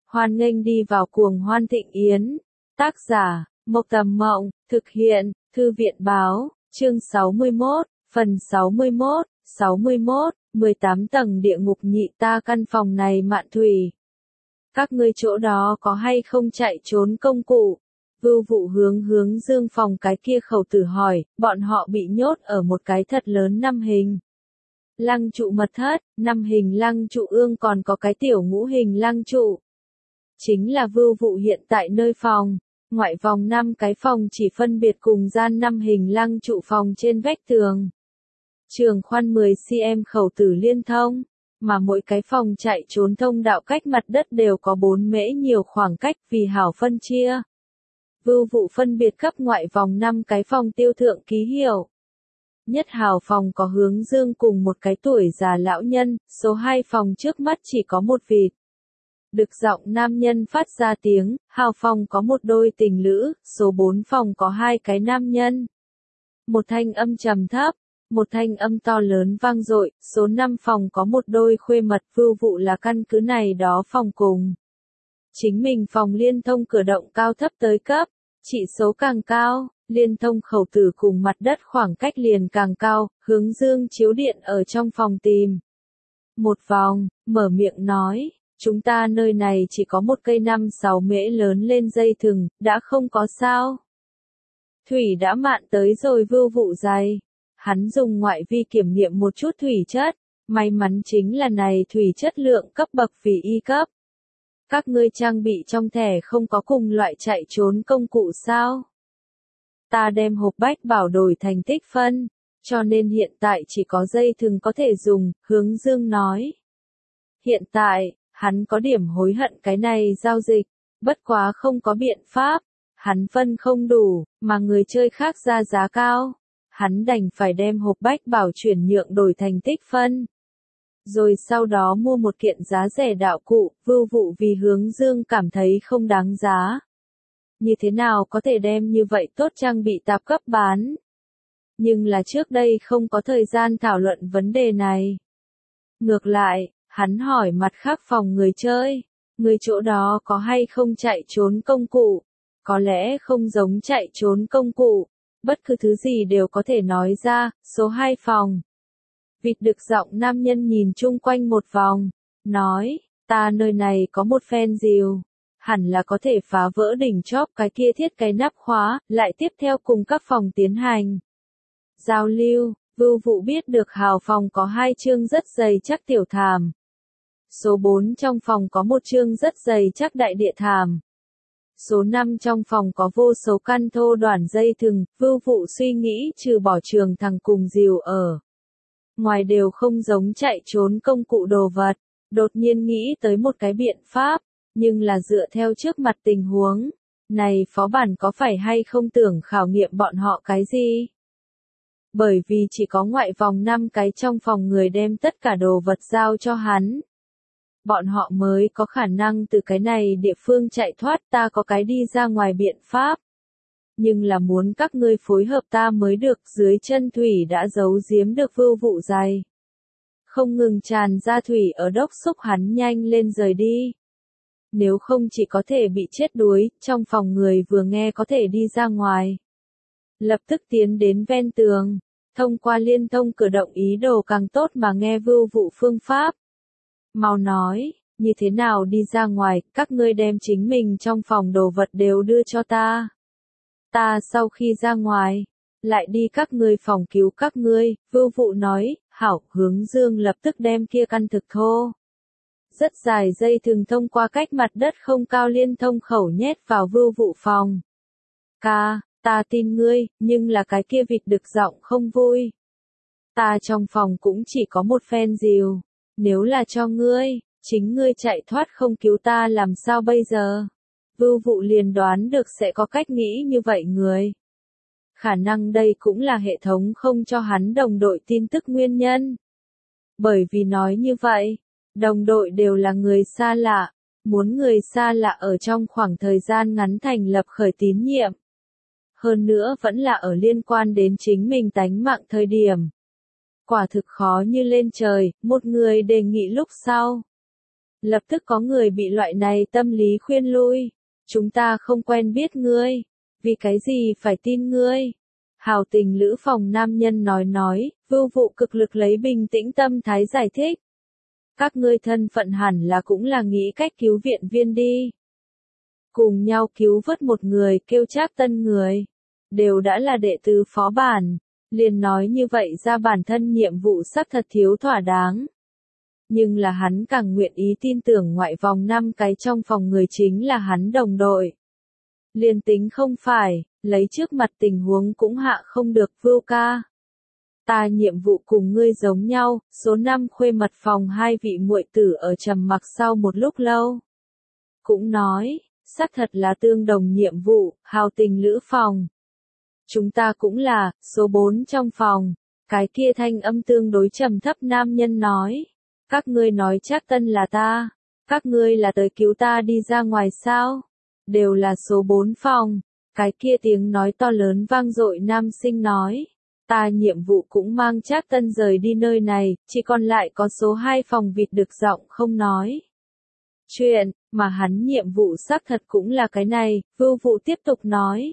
Hoan nghênh đi vào cuồng hoan thịnh yến. Tác giả, Mộc Tầm Mộng, thực hiện, Thư viện Báo, chương 61, phần 61, 18 tầng địa ngục nhị ta căn phòng này Mạn Thủy. Các ngươi chỗ đó có hay không chạy trốn công cụ? Vưu Vụ hướng Dương phòng cái kia khẩu tử hỏi, bọn họ bị nhốt ở một cái thật lớn 5 hình lăng trụ mật thất, 5 hình lăng trụ ương còn có cái tiểu ngũ hình lăng trụ. Chính là Vưu Vụ hiện tại nơi phòng, ngoại vòng 5 cái phòng chỉ phân biệt cùng gian 5 hình lăng trụ phòng trên vách tường. Trường khoan 10 cm khẩu tử liên thông, mà mỗi cái phòng chạy trốn thông đạo cách mặt đất đều có 4 mễ nhiều khoảng cách vì hảo phân chia. Vưu Vụ phân biệt cấp ngoại vòng 5 cái phòng tiêu thượng ký hiệu. Nhất hào phòng có Hướng Dương cùng một cái tuổi già lão nhân, số 2 phòng trước mắt chỉ có một vịt. Được giọng nam nhân phát ra tiếng, hào phòng có một đôi tình lữ, số 4 phòng có 2 cái nam nhân. Một thanh âm trầm thấp, một thanh âm to lớn vang dội, số 5 phòng có một đôi khuê mật. Vưu Vụ là căn cứ này đó phòng cùng chính mình phòng liên thông cửa động cao thấp tới cấp, chỉ số càng cao, liên thông khẩu tử cùng mặt đất khoảng cách liền càng cao. Hướng Dương chiếu điện ở trong phòng tìm một vòng, mở miệng nói, chúng ta nơi này chỉ có một cây 5-6 mễ lớn lên dây thừng, đã không có sao. Thủy đã mạn tới rồi. Vưu Vụ dày, hắn dùng ngoại vi kiểm nghiệm một chút thủy chất, may mắn chính là này thủy chất lượng cấp bậc vì Y cấp. Các ngươi trang bị trong thẻ không có cùng loại chạy trốn công cụ sao? Ta đem hộp bách bảo đổi thành tích phân, cho nên hiện tại chỉ có dây thừng có thể dùng. Hướng Dương nói. Hiện tại, hắn có điểm hối hận cái này giao dịch, bất quá không có biện pháp, hắn phân không đủ, mà người chơi khác ra giá cao. Hắn đành phải đem hộp bách bảo chuyển nhượng đổi thành tích phân. Rồi sau đó mua một kiện giá rẻ đạo cụ. Vưu Vụ vì Hướng Dương cảm thấy không đáng giá. Như thế nào có thể đem như vậy tốt trang bị tạp cấp bán? Nhưng là trước đây không có thời gian thảo luận vấn đề này. Ngược lại, hắn hỏi mặt khác phòng người chơi, người chỗ đó có hay không chạy trốn công cụ? Có lẽ không giống chạy trốn công cụ, bất cứ thứ gì đều có thể nói ra. Số 2 phòng. Vịt được giọng nam nhân nhìn chung quanh một vòng, nói, ta nơi này có một phen rìu, hẳn là có thể phá vỡ đỉnh chóp cái kia thiết cái nắp khóa, lại tiếp theo cùng các phòng tiến hành giao lưu. Vưu Vụ biết được hào phòng có 2 chương rất dày chắc tiểu thảm. Số 4 trong phòng có một chương rất dày chắc đại địa thảm. Số 5 trong phòng có vô số căn thô đoạn dây thừng. Vưu Vụ suy nghĩ trừ bỏ trường thằng cùng rìu ở ngoài đều không giống chạy trốn công cụ đồ vật, đột nhiên nghĩ tới một cái biện pháp, nhưng là dựa theo trước mặt tình huống, này phó bản có phải hay không tưởng khảo nghiệm bọn họ cái gì? Bởi vì chỉ có ngoại vòng 5 cái trong phòng người đem tất cả đồ vật giao cho hắn. Bọn họ mới có khả năng từ cái này địa phương chạy thoát. Ta có cái đi ra ngoài biện pháp. Nhưng là muốn các ngươi phối hợp ta mới được. Dưới chân thủy đã giấu giếm được Vưu Vụ dày, không ngừng tràn ra thủy ở đốc xúc hắn nhanh lên rời đi. Nếu không chỉ có thể bị chết đuối. Trong phòng người vừa nghe có thể đi ra ngoài, lập tức tiến đến ven tường, thông qua liên thông cửa động ý đồ càng tốt mà nghe Vưu Vụ phương pháp. Mau nói, như thế nào đi ra ngoài? Các ngươi đem chính mình trong phòng đồ vật đều đưa cho ta. Ta sau khi ra ngoài, lại đi các ngươi phòng cứu các ngươi. Vưu Vụ nói, hảo. Hướng Dương lập tức đem kia căn thực thô, rất dài dây thừng thông qua cách mặt đất không cao liên thông khẩu nhét vào Vưu Vụ phòng. Ca, ta tin ngươi, nhưng là cái kia vịt được giọng không vui. Ta trong phòng cũng chỉ có một phen rìu, nếu là cho ngươi, chính ngươi chạy thoát không cứu ta làm sao bây giờ? Vưu Vụ liền đoán được sẽ có cách nghĩ như vậy người. Khả năng đây cũng là hệ thống không cho hắn đồng đội tin tức nguyên nhân. Bởi vì nói như vậy, đồng đội đều là người xa lạ, muốn người xa lạ ở trong khoảng thời gian ngắn thành lập khởi tín nhiệm. Hơn nữa vẫn là ở liên quan đến chính mình tánh mạng thời điểm. Quả thực khó như lên trời. Một người đề nghị lúc sau, Lập tức có người bị loại này tâm lý khuyên lui. Chúng ta không quen biết ngươi. Vì cái gì phải tin ngươi? Hào tình lữ phòng nam nhân nói, Vưu Vụ cực lực lấy bình tĩnh tâm thái giải thích. Các ngươi thân phận hẳn là cũng là nghĩ cách cứu viện viên đi. Cùng nhau cứu vớt một người kêu Trác Tân người. Đều đã là đệ tử phó bản. Liền nói như vậy ra bản thân nhiệm vụ xác thật thiếu thỏa đáng. Nhưng là hắn càng nguyện ý tin tưởng ngoại vòng 5 cái trong phòng người chính là hắn đồng đội. Liền tính không phải, lấy trước mặt tình huống cũng hạ không được Vưu ca. Ta nhiệm vụ cùng ngươi giống nhau, số 5 khuê mật phòng 2 vị muội tử ở trầm mặc sau một lúc lâu. Cũng nói, xác thật là tương đồng nhiệm vụ, hào tình lữ phòng. Chúng ta cũng là, số 4 trong phòng. Cái kia thanh âm tương đối trầm thấp nam nhân nói. Các ngươi nói Trác Tân là ta. Các ngươi là tới cứu ta đi ra ngoài sao? Đều là số 4 phòng. Cái kia tiếng nói to lớn vang dội nam sinh nói. Ta nhiệm vụ cũng mang Trác Tân rời đi nơi này, chỉ còn lại có số 2 phòng vịt được giọng không nói. Chuyện, mà hắn nhiệm vụ xác thật cũng là cái này, Vưu Vụ tiếp tục nói.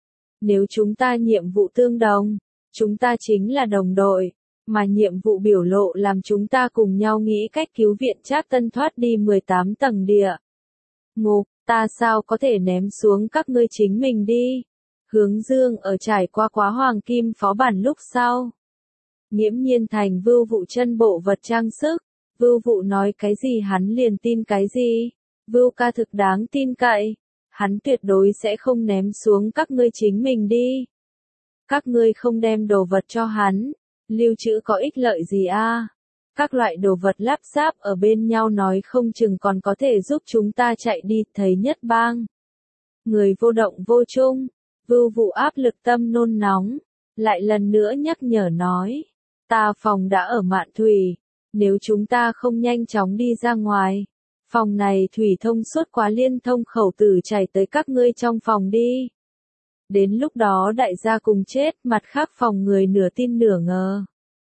Nếu chúng ta nhiệm vụ tương đồng, chúng ta chính là đồng đội, mà nhiệm vụ biểu lộ làm chúng ta cùng nhau nghĩ cách cứu viện Trác Tân thoát đi 18 tầng địa ngục, ta sao có thể ném xuống các ngươi chính mình đi. Hướng Dương ở trải qua quá hoàng kim phó bản lúc sau. Nghiễm nhiên thành Vưu Vụ chân bộ vật trang sức, Vưu Vụ nói cái gì hắn liền tin cái gì, Vưu ca thực đáng tin cậy, hắn tuyệt đối sẽ không ném xuống các ngươi chính mình đi. Các ngươi không đem đồ vật cho hắn, lưu trữ có ích lợi gì a? Các loại đồ vật lắp ráp ở bên nhau nói không chừng còn có thể giúp chúng ta chạy đi, thấy nhất bang. Người vô động vô chung, Vưu Vụ áp lực tâm nôn nóng, lại lần nữa nhắc nhở nói, ta phòng đã ở Mạn Thủy, nếu chúng ta không nhanh chóng đi ra ngoài, phòng này thủy thông suốt quá liên thông khẩu tử chảy tới các ngươi trong phòng đi. Đến lúc đó đại gia cùng chết, mặt khác phòng người nửa tin nửa ngờ.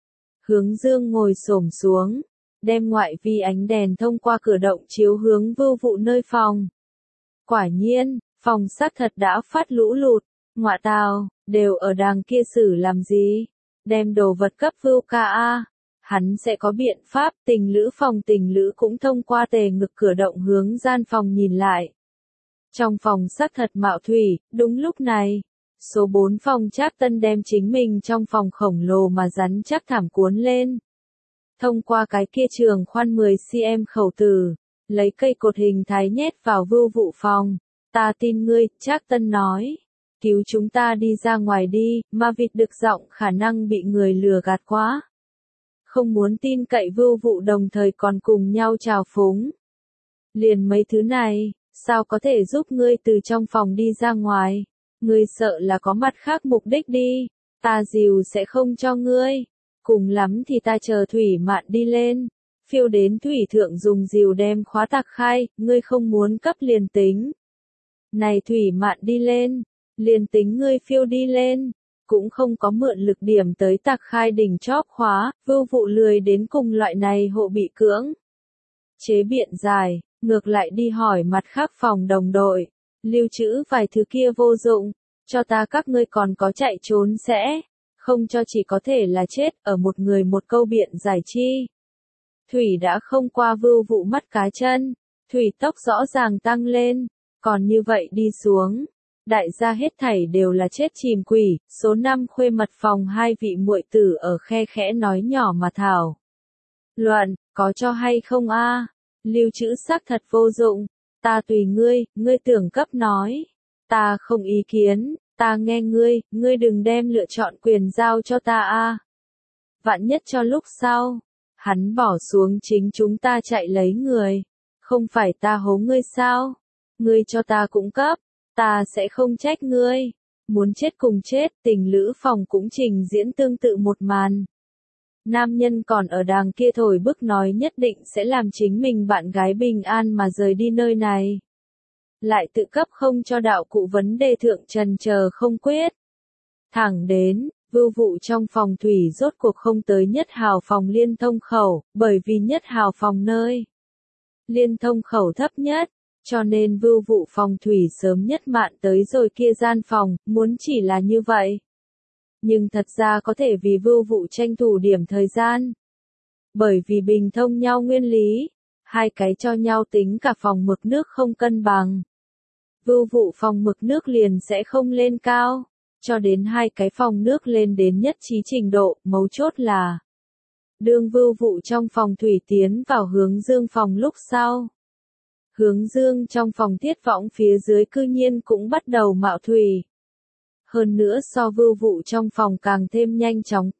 Hướng Dương ngồi xổm xuống, đem ngoại vi ánh đèn thông qua cửa động chiếu hướng Vưu Vụ nơi phòng. Quả nhiên, phòng xác thật đã phát lũ lụt, ngọa tào, đều ở đàng kia xử làm gì? Đem đồ vật cấp Vưu ca a. Hắn sẽ có biện pháp, tình lữ cũng thông qua tề ngực cửa động hướng gian phòng nhìn lại. Trong phòng xác thật mạo thủy, đúng lúc này, số 4 phòng Trác Tân đem chính mình trong phòng khổng lồ mà rắn chắc thảm cuốn lên. Thông qua cái kia trường khoan 10cm khẩu tử, lấy cây cột hình thái nhét vào Vưu Vụ phòng. Ta tin ngươi, Trác Tân nói. Cứu chúng ta đi ra ngoài đi, mà vịt được giọng khả năng bị người lừa gạt quá. Không muốn tin cậy Vưu Vụ đồng thời còn cùng nhau trào phúng. Liền mấy thứ này, sao có thể giúp ngươi từ trong phòng đi ra ngoài? Ngươi sợ là có mặt khác mục đích đi, ta dìu sẽ không cho ngươi. Cùng lắm thì ta chờ Thủy Mạn đi lên, phiêu đến thủy thượng dùng dìu đem khóa tạc khai, ngươi không muốn cấp liền tính. Này Thủy Mạn đi lên, liền tính ngươi phiêu đi lên, cũng không có mượn lực điểm tới tạc khai đỉnh chóp khóa, Vưu Vụ lười đến cùng loại này hộ bị cưỡng. Chế biện dài, ngược lại đi hỏi mặt khác phòng đồng đội, lưu trữ vài thứ kia vô dụng, cho ta các ngươi còn có chạy trốn sẽ, không cho chỉ có thể là chết, ở một người một câu biện giải chi. Thủy đã không qua Vưu Vụ mắt cá chân, thủy tốc rõ ràng tăng lên, còn như vậy đi xuống. Đại gia hết thảy đều là chết chìm quỷ, số 5 khuê mật phòng 2 vị muội tử ở khe khẽ nói nhỏ mà thảo. Luận, có cho hay không a? Lưu trữ xác thật vô dụng, ta tùy ngươi, ngươi tưởng cấp nói. Ta không ý kiến, ta nghe ngươi, ngươi đừng đem lựa chọn quyền giao cho ta a. Vạn nhất cho lúc sau, hắn bỏ xuống chính chúng ta chạy lấy người. Không phải ta hố ngươi sao? Ngươi cho ta cũng cấp. Ta sẽ không trách ngươi. Muốn chết cùng chết, tình lữ phòng cũng trình diễn tương tự một màn. Nam nhân còn ở đàng kia thổi bức nói nhất định sẽ làm chính mình bạn gái bình an mà rời đi nơi này. Lại tự cấp không cho đạo cụ vấn đề thượng trần chờ không quyết. Thẳng đến, Vưu Vụ trong phòng thủy rốt cuộc không tới nhất hào phòng liên thông khẩu, bởi vì nhất hào phòng nơi. liên thông khẩu thấp nhất, cho nên Vưu Vụ phòng thủy sớm nhất mạn tới rồi kia gian phòng, muốn chỉ là như vậy. Nhưng thật ra có thể vì Vưu Vụ tranh thủ điểm thời gian. Bởi vì bình thông nhau nguyên lý, hai cái cho nhau tính cả phòng mực nước không cân bằng. Vưu Vụ phòng mực nước liền sẽ không lên cao, cho đến hai cái phòng nước lên đến nhất trí trình độ, mấu chốt là đương Vưu Vụ trong phòng thủy tiến vào hướng dương phòng lúc sau. Hướng dương trong phòng thiết võng phía dưới cư nhiên cũng bắt đầu mạo thủy. Hơn nữa so Vưu Vụ trong phòng càng thêm nhanh chóng,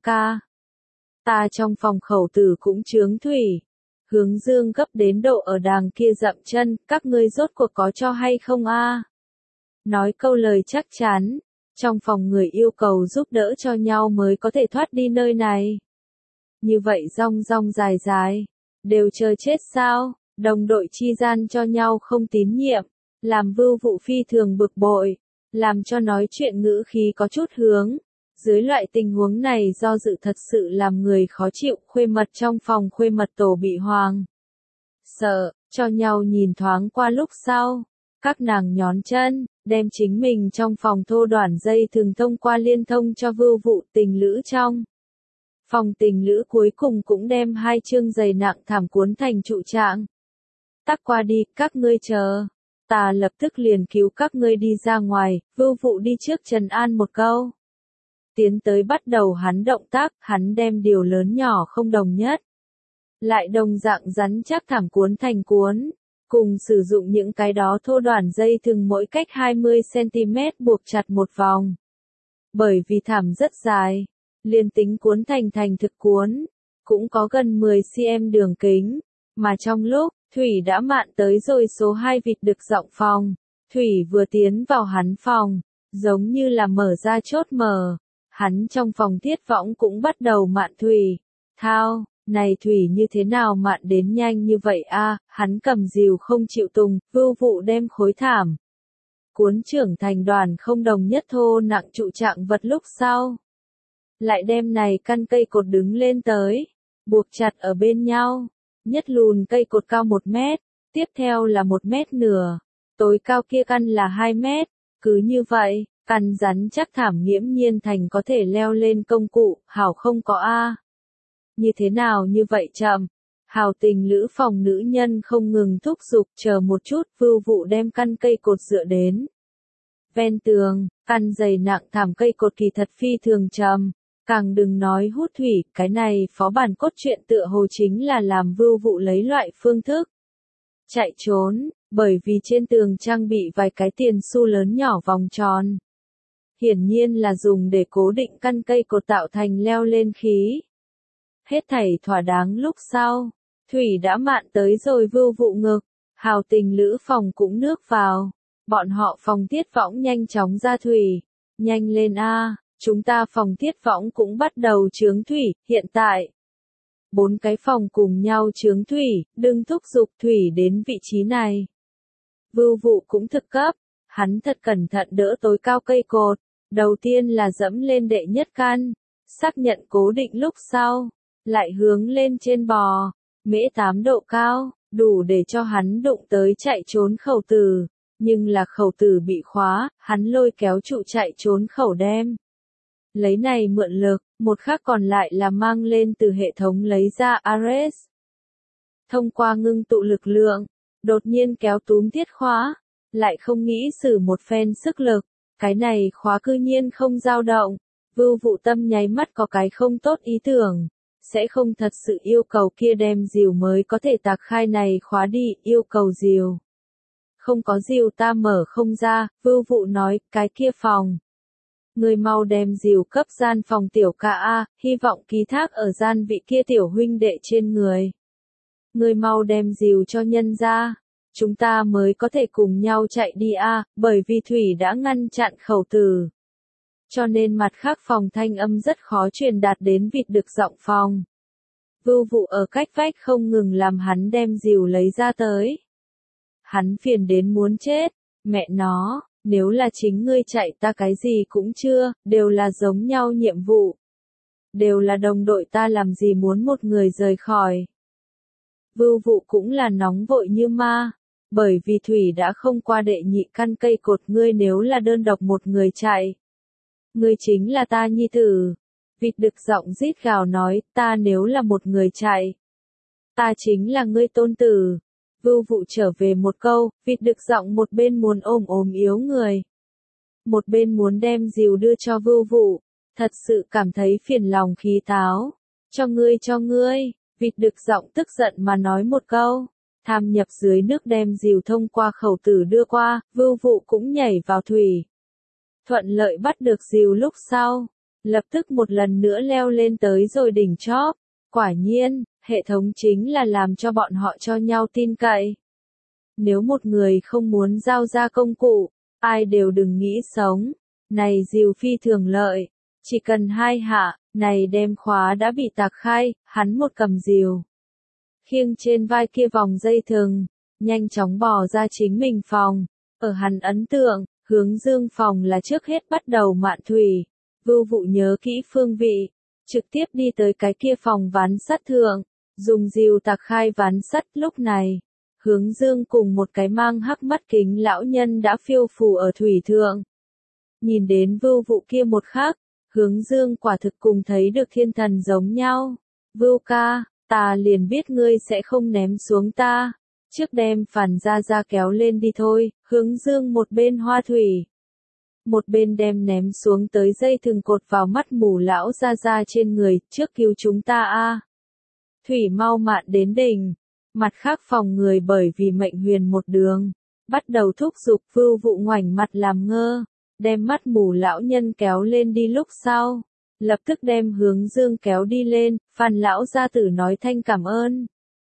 ta trong phòng khẩu tử cũng chướng thủy. Hướng dương gấp đến độ ở đàng kia dậm chân, các ngươi rốt cuộc có cho hay không a? Nói câu lời chắc chắn, trong phòng người yêu cầu giúp đỡ cho nhau mới có thể thoát đi nơi này. Như vậy rong rong dài dài, đều chờ chết sao? Đồng đội chi gian cho nhau không tín nhiệm, làm Vưu Vụ phi thường bực bội, làm cho nói chuyện ngữ khí có chút hướng. Dưới loại tình huống này do dự thật sự làm người khó chịu, khuê mật trong phòng khuê mật tổ bị hoàng sợ, cho nhau nhìn thoáng qua lúc sau. Các nàng nhón chân, đem chính mình trong phòng thô đoản dây thường thông qua liên thông cho Vưu Vụ tình lữ trong. Phòng tình lữ cuối cùng cũng đem hai chương dày nặng thảm cuốn thành trụ trạng. Tắc qua đi, các ngươi chờ. Ta lập tức liền cứu các ngươi đi ra ngoài, Vưu Vụ đi trước trấn an một câu. Tiến tới bắt đầu hắn động tác, hắn đem điều lớn nhỏ không đồng nhất. Lại đồng dạng rắn chắc thảm cuốn thành cuốn, cùng sử dụng những cái đó thô đoản dây thừng mỗi cách 20cm buộc chặt một vòng. Bởi vì thảm rất dài, liền tính cuốn thành thực cuốn, cũng có gần 10cm đường kính, mà trong lúc, Thủy đã mạn tới rồi số 2 vịt đực rộng phòng, Thủy vừa tiến vào hắn phòng, giống như là mở ra chốt mở. Hắn trong phòng thiết võng cũng bắt đầu mạn thủy. Thao, này thủy như thế nào mạn đến nhanh như vậy a? Hắn cầm rìu không chịu tùng, Vưu Vụ đem khối thảm. Cuốn trưởng thành đoàn không đồng nhất thô nặng trụ trạng vật lúc sau. Lại đem này căn cây cột đứng lên tới, buộc chặt ở bên nhau. Nhất lùn cây cột cao 1 mét, tiếp theo là 1 mét nửa, tối cao kia căn là 2 mét. Cứ như vậy. Căn rắn chắc thảm nghiễm nhiên thành có thể leo lên công cụ, hảo không có a. Như thế nào như vậy chậm? Hảo tình lữ phòng nữ nhân không ngừng thúc giục, chờ một chút, Vưu Vụ đem căn cây cột dựa đến. Ven tường, căn dày nặng thảm cây cột kỳ thật phi thường trầm, càng đừng nói hút thủy, cái này phó bản cốt truyện tựa hồ chính là làm Vưu Vụ lấy loại phương thức chạy trốn, bởi vì trên tường trang bị vài cái tiền xu lớn nhỏ vòng tròn. Hiển nhiên là dùng để cố định căn cây cột tạo thành leo lên khí. Hết thảy thỏa đáng lúc sau, Thủy đã mạn tới rồi Vưu Vụ ngực, hào tình lữ phòng cũng nước vào. Bọn họ phòng thiết võng nhanh chóng ra thủy. Nhanh lên a, chúng ta phòng thiết võng cũng bắt đầu chướng thủy, hiện tại. 4 cái phòng cùng nhau chướng thủy, đừng thúc giục thủy đến vị trí này. Vưu Vụ cũng thực cấp, hắn thật cẩn thận đỡ tối cao cây cột. Đầu tiên là dẫm lên đệ nhất căn, xác nhận cố định lúc sau, lại hướng lên trên bò, mễ 8 độ cao, đủ để cho hắn đụng tới chạy trốn khẩu tử, nhưng là khẩu tử bị khóa, hắn lôi kéo trụ chạy trốn khẩu đem. Lấy này mượn lực, một khác còn lại là mang lên từ hệ thống lấy ra Ares. Thông qua ngưng tụ lực lượng, đột nhiên kéo túm thiết khóa, lại không nghĩ sử một phen sức lực. Cái này khóa cư nhiên không dao động, Vưu Vụ tâm nháy mắt có cái không tốt ý tưởng, sẽ không thật sự yêu cầu kia đem rìu mới có thể tạc khai này khóa đi, yêu cầu rìu. Không có rìu ta mở không ra, Vưu Vụ nói, cái kia phòng. Người mau đem rìu cấp gian phòng tiểu ca a, hy vọng ký thác ở gian vị kia tiểu huynh đệ trên người. Người mau đem rìu cho nhân ra. Chúng ta mới có thể cùng nhau chạy đi a, bởi vì Thủy đã ngăn chặn khẩu tử. Cho nên mặt khác phòng thanh âm rất khó truyền đạt đến vịt đực rộng phòng. Vưu Vụ ở cách vách không ngừng làm hắn đem rìu lấy ra tới. Hắn phiền đến muốn chết, mẹ nó, nếu là chính ngươi chạy ta cái gì cũng chưa, đều là giống nhau nhiệm vụ. Đều là đồng đội ta làm gì muốn một người rời khỏi. Vưu Vụ cũng là nóng vội như ma, bởi vì thủy đã không qua đệ nhị căn cây cột, ngươi nếu là đơn độc một người chạy. Ngươi chính là ta nhi tử. Vịt đực giọng rít gào nói, ta nếu là một người chạy. Ta chính là ngươi tôn tử. Vưu Vụ trở về một câu, vịt đực giọng một bên muốn ôm yếu người. Một bên muốn đem rìu đưa cho Vưu Vụ, thật sự cảm thấy phiền lòng khí táo. Cho ngươi, vịt đực giọng tức giận mà nói một câu. Tham nhập dưới nước đem rìu thông qua khẩu tử đưa qua, Vưu Vụ cũng nhảy vào thủy. Thuận lợi bắt được rìu lúc sau, lập tức một lần nữa leo lên tới rồi đỉnh chóp. Quả nhiên, hệ thống chính là làm cho bọn họ cho nhau tin cậy. Nếu một người không muốn giao ra công cụ, ai đều đừng nghĩ sống. Này rìu phi thường lợi, chỉ cần 2 hạ, này đem khóa đã bị tạc khai, hắn một cầm rìu. Khiêng trên vai kia vòng dây thừng, nhanh chóng bò ra chính mình phòng. Ở hắn ấn tượng, hướng dương phòng là trước hết bắt đầu mạn thủy. Vưu Vụ nhớ kỹ phương vị, trực tiếp đi tới cái kia phòng ván sắt thượng, dùng rìu tạc khai ván sắt. Lúc này, Hướng Dương cùng một cái mang hắc mắt kính lão nhân đã phiêu phù ở thủy thượng. Nhìn đến Vưu Vụ kia một khắc, Hướng Dương quả thực cùng thấy được thiên thần giống nhau. Vưu ca, ta liền biết ngươi sẽ không ném xuống ta. Trước đem Phàn Gia Gia kéo lên đi thôi. Hướng Dương một bên hoa thủy, một bên đem ném xuống tới dây thừng cột vào mắt mù lão Gia Gia trên người. Trước cứu chúng ta a. Thủy mau mạn đến đỉnh. Mặt khác phòng người bởi vì mệnh huyền một đường, bắt đầu thúc giục. Vưu Vụ ngoảnh mặt làm ngơ, đem mắt mù lão nhân kéo lên đi lúc sau, lập tức đem Hướng Dương kéo đi lên. Phan lão gia tử nói thanh cảm ơn.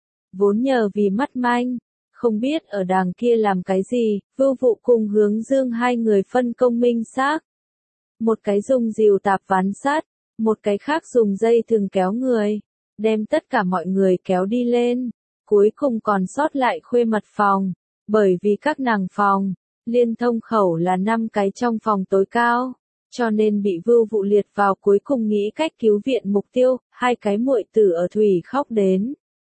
Vốn nhờ vì mắt manh, không biết ở đàng kia làm cái gì, Vưu Vụ cùng Hướng Dương hai người phân công minh xác. Một cái dùng rìu tạp ván sắt, một cái khác dùng dây thừng kéo người, đem tất cả mọi người kéo đi lên. Cuối cùng còn sót lại khuê mật phòng, bởi vì các nàng phòng, liên thông khẩu là 5 cái trong phòng tối cao, cho nên bị Vưu Vụ liệt vào cuối cùng nghĩ cách cứu viện mục tiêu. 2 cái muội tử ở thủy khóc đến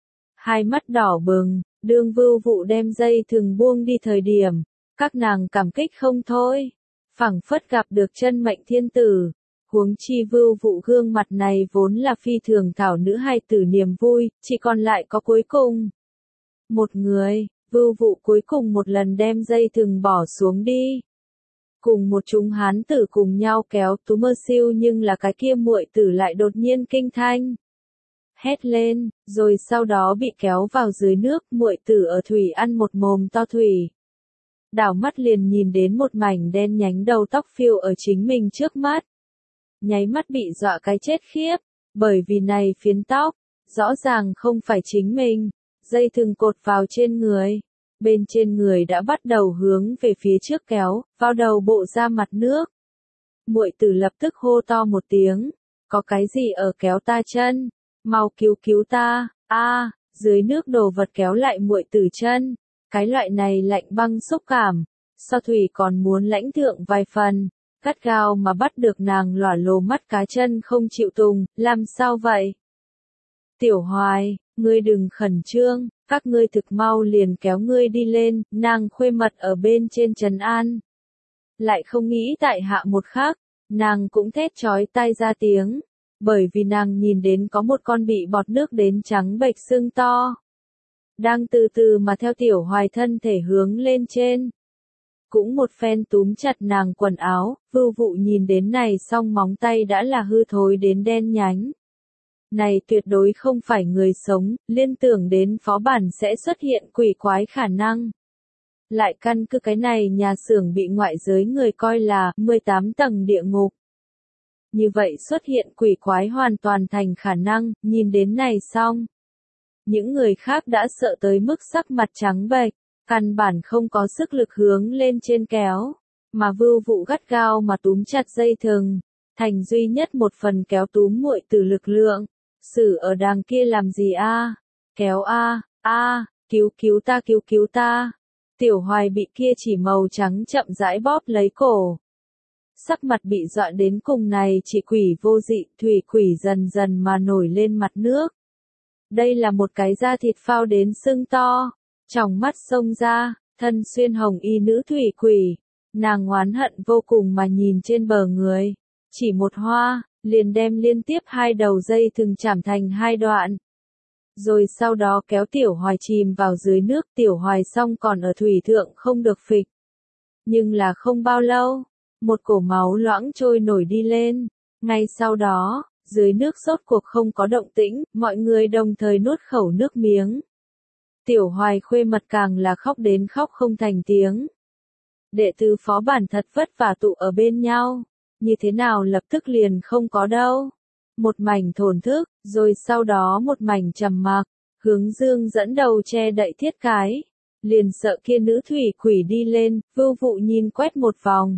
hai mắt đỏ bừng, đương Vưu Vụ đem dây thừng buông đi thời điểm, các nàng cảm kích không thôi, phảng phất gặp được chân mệnh thiên tử. Huống chi Vưu Vụ gương mặt này vốn là phi thường thảo nữ hài tử niềm vui, chỉ còn lại có cuối cùng một người. Vưu Vụ cuối cùng một lần đem dây thừng bỏ xuống đi, cùng một chúng hán tử cùng nhau kéo tú mơ siêu, nhưng là cái kia muội tử lại đột nhiên kinh thanh hét lên, rồi sau đó bị kéo vào dưới nước. Muội tử ở thủy ăn một mồm to thủy, đảo mắt liền nhìn đến một mảnh đen nhánh đầu tóc phiêu ở chính mình trước mắt, nháy mắt bị dọa cái chết khiếp, bởi vì này phiến tóc rõ ràng không phải chính mình. Dây thừng cột vào trên người, bên trên người đã bắt đầu hướng về phía trước kéo, vào đầu bộ ra mặt nước. Muội tử lập tức hô to một tiếng, có cái gì ở kéo ta chân, mau cứu ta. A, dưới nước đồ vật kéo lại muội tử chân, cái loại này lạnh băng xúc cảm, so thủy còn muốn lãnh thượng vài phần, gắt gao mà bắt được nàng lỏa lồ mắt cá chân không chịu tùng. Làm sao vậy? Tiểu Hoài, ngươi đừng khẩn trương, các ngươi thực mau liền kéo ngươi đi lên. Nàng khuê mật ở bên trên trấn an. Lại không nghĩ tại hạ một khắc, nàng cũng thét chói tai ra tiếng, bởi vì nàng nhìn đến có một con bị bọt nước đến trắng bệch xương to, đang từ từ mà theo Tiểu Hoài thân thể hướng lên trên. Cũng một phen túm chặt nàng quần áo. Vưu Vụ nhìn đến này song móng tay đã là hư thối đến đen nhánh. Này tuyệt đối không phải người sống, liên tưởng đến phó bản sẽ xuất hiện quỷ quái khả năng. Lại căn cứ cái này nhà xưởng bị ngoại giới người coi là 18 tầng địa ngục. Như vậy xuất hiện quỷ quái hoàn toàn thành khả năng. Nhìn đến này xong, những người khác đã sợ tới mức sắc mặt trắng bệch, căn bản không có sức lực hướng lên trên kéo, mà Vưu Vụ gắt gao mà túm chặt dây thừng, thành duy nhất một phần kéo túm muội tử lực lượng. Sử ở đàng kia làm gì a? Kéo a, cứu ta. Tiểu Hoài bị kia chỉ màu trắng chậm rãi bóp lấy cổ. Sắc mặt bị dọa đến cùng này chỉ quỷ vô dị, thủy quỷ dần dần mà nổi lên mặt nước. Đây là một cái da thịt phao đến sưng to, tròng mắt xông ra, thân xuyên hồng y nữ thủy quỷ. Nàng oán hận vô cùng mà nhìn trên bờ người. Chỉ một hoa, liền đem liên tiếp hai đầu dây thừng chảm thành hai đoạn. Rồi sau đó kéo Tiểu Hoài chìm vào dưới nước. Tiểu Hoài xong còn ở thủy thượng không được phịch. Nhưng là không bao lâu, một cổ máu loãng trôi nổi đi lên. Ngay sau đó, dưới nước rốt cuộc không có động tĩnh, mọi người đồng thời nuốt khẩu nước miếng. Tiểu Hoài khuê mật càng là khóc đến khóc không thành tiếng. Đệ tử phó bản thật vất vả tụ ở bên nhau, như thế nào lập tức liền không có đâu. Một mảnh thổn thức, rồi sau đó một mảnh trầm mặc. Hướng Dương dẫn đầu che đậy thiết cái, liền sợ kia nữ thủy quỷ đi lên. Vưu Vụ nhìn quét một vòng.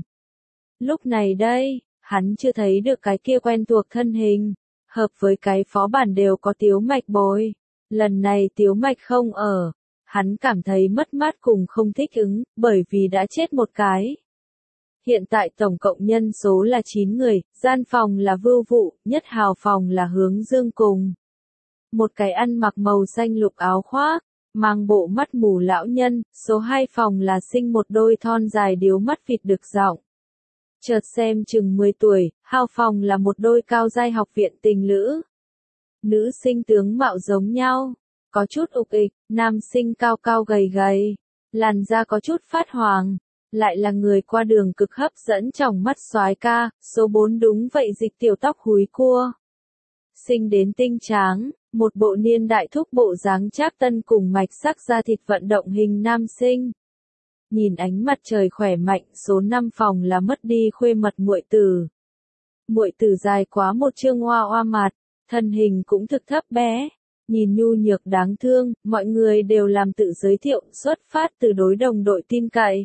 Lúc này đây, hắn chưa thấy được cái kia quen thuộc thân hình, hợp với cái phó bản đều có Tiếu Mạch bồi. Lần này Tiếu Mạch không ở, hắn cảm thấy mất mát cùng không thích ứng, bởi vì đã chết một cái. Hiện tại tổng cộng nhân số là 9 người, gian phòng là Vưu Vụ, nhất hào phòng là Hướng Dương cùng. Một cái ăn mặc màu xanh lục áo khoác, mang bộ mắt mù lão nhân, số 2 phòng là sinh một đôi thon dài điếu mắt vịt đực giọng. Chợt xem chừng 10 tuổi, hào phòng là một đôi cao giai học viện tình lữ. Nữ sinh tướng mạo giống nhau, có chút ục ịch, nam sinh cao cao gầy gầy, làn da có chút phát hoàng, lại là người qua đường cực hấp dẫn trong mắt soái ca. Số 4 đúng vậy, dịch tiểu tóc húi cua. Sinh đến tinh tráng, một bộ niên đại thúc bộ dáng Trác Tân cùng mạch sắc da thịt vận động hình nam sinh. Nhìn ánh mặt trời khỏe mạnh. Số 5 phòng là mất đi khuê mật muội tử. Muội tử dài quá một chương hoa hoa mặt, thân hình cũng thực thấp bé, nhìn nhu nhược đáng thương. Mọi người đều làm tự giới thiệu, xuất phát từ đối đồng đội tin cậy.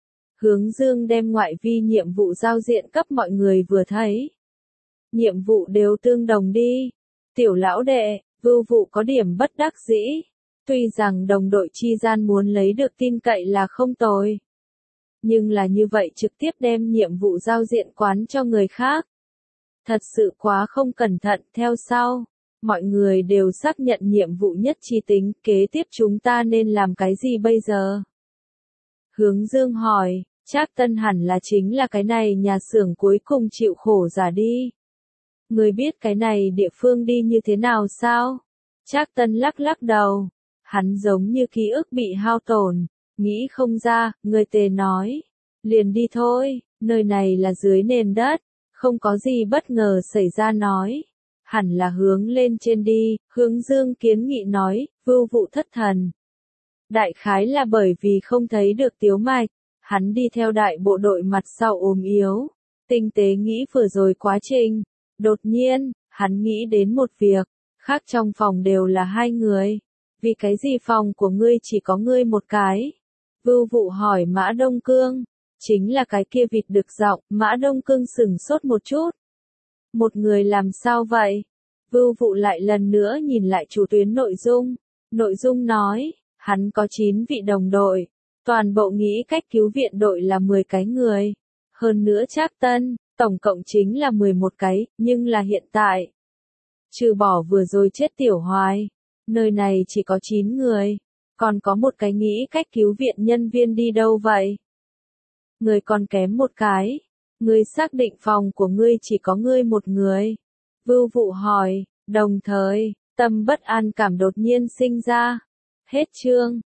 Hướng Dương đem ngoại vi nhiệm vụ giao diện cấp mọi người vừa thấy. Nhiệm vụ đều tương đồng đi. Tiểu lão đệ, Vưu Vụ có điểm bất đắc dĩ. Tuy rằng đồng đội chi gian muốn lấy được tin cậy là không tồi. Nhưng là như vậy trực tiếp đem nhiệm vụ giao diện quán cho người khác. Thật sự quá không cẩn thận. Theo sau, mọi người đều xác nhận nhiệm vụ nhất trí tính. Kế tiếp chúng ta nên làm cái gì bây giờ? Hướng Dương hỏi, Trác Tân hẳn là chính là cái này nhà xưởng cuối cùng chịu khổ giả đi. Người biết cái này địa phương đi như thế nào sao? Trác Tân lắc lắc đầu. Hắn giống như ký ức bị hao tổn, nghĩ không ra. Người Tề nói, liền đi thôi, nơi này là dưới nền đất, không có gì bất ngờ xảy ra nói. Hẳn là hướng lên trên đi. Hướng Dương kiến nghị nói. Vưu Vụ thất thần. Đại khái là bởi vì không thấy được Tiếu Mạch, hắn đi theo đại bộ đội mặt sau ốm yếu. Tinh tế nghĩ vừa rồi quá trình. Đột nhiên, hắn nghĩ đến một việc, khác trong phòng đều là 2 người. Vì cái gì phòng của ngươi chỉ có ngươi một cái? Vưu Vụ hỏi Mã Đông Cương. Chính là cái kia vịt đực giọng. Mã Đông Cương sửng sốt một chút. Một người làm sao vậy? Vưu Vụ lại lần nữa nhìn lại chủ tuyến nội dung. Nội dung nói, hắn có 9 vị đồng đội. Toàn bộ nghĩ cách cứu viện đội là 10 cái người. Hơn nữa Trác Tân, tổng cộng chính là 11 cái, nhưng là hiện tại. Trừ bỏ vừa rồi chết Tiểu Hoài, nơi này chỉ có 9 người. Còn có một cái nghĩ cách cứu viện nhân viên đi đâu vậy? Người còn kém một cái. Ngươi xác định phòng của ngươi chỉ có ngươi một người. Vưu Vụ hỏi, đồng thời, tâm bất an cảm đột nhiên sinh ra. Hết chương.